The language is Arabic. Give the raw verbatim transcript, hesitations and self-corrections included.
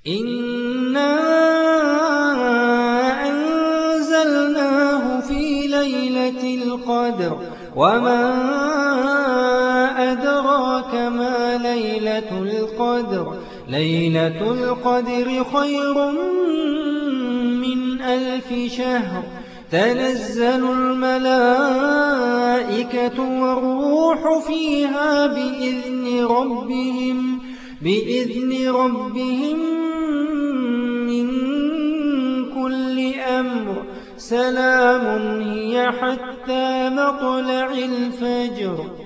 إِنَّا أَنزَلْنَاهُ فِي لَيْلَةِ الْقَدْرِ وَمَا أَدْرَاكَ مَا لَيْلَةُ الْقَدْرِ لَيْلَةُ الْقَدْرِ خَيْرٌ مِّنْ أَلْفِ شَهْرٍ تَنَزَّلُ الْمَلَائِكَةُ وَالرُّوحُ فِيهَا بِإِذْنِ رَبِّهِمْ بِإِذْنِ رَبِّهِمْ مِنْ كُلِّ أَمْرٍ سَلَامٌ هِيَ حَتَّىٰ مَطْلَعِ الْفَجْرِ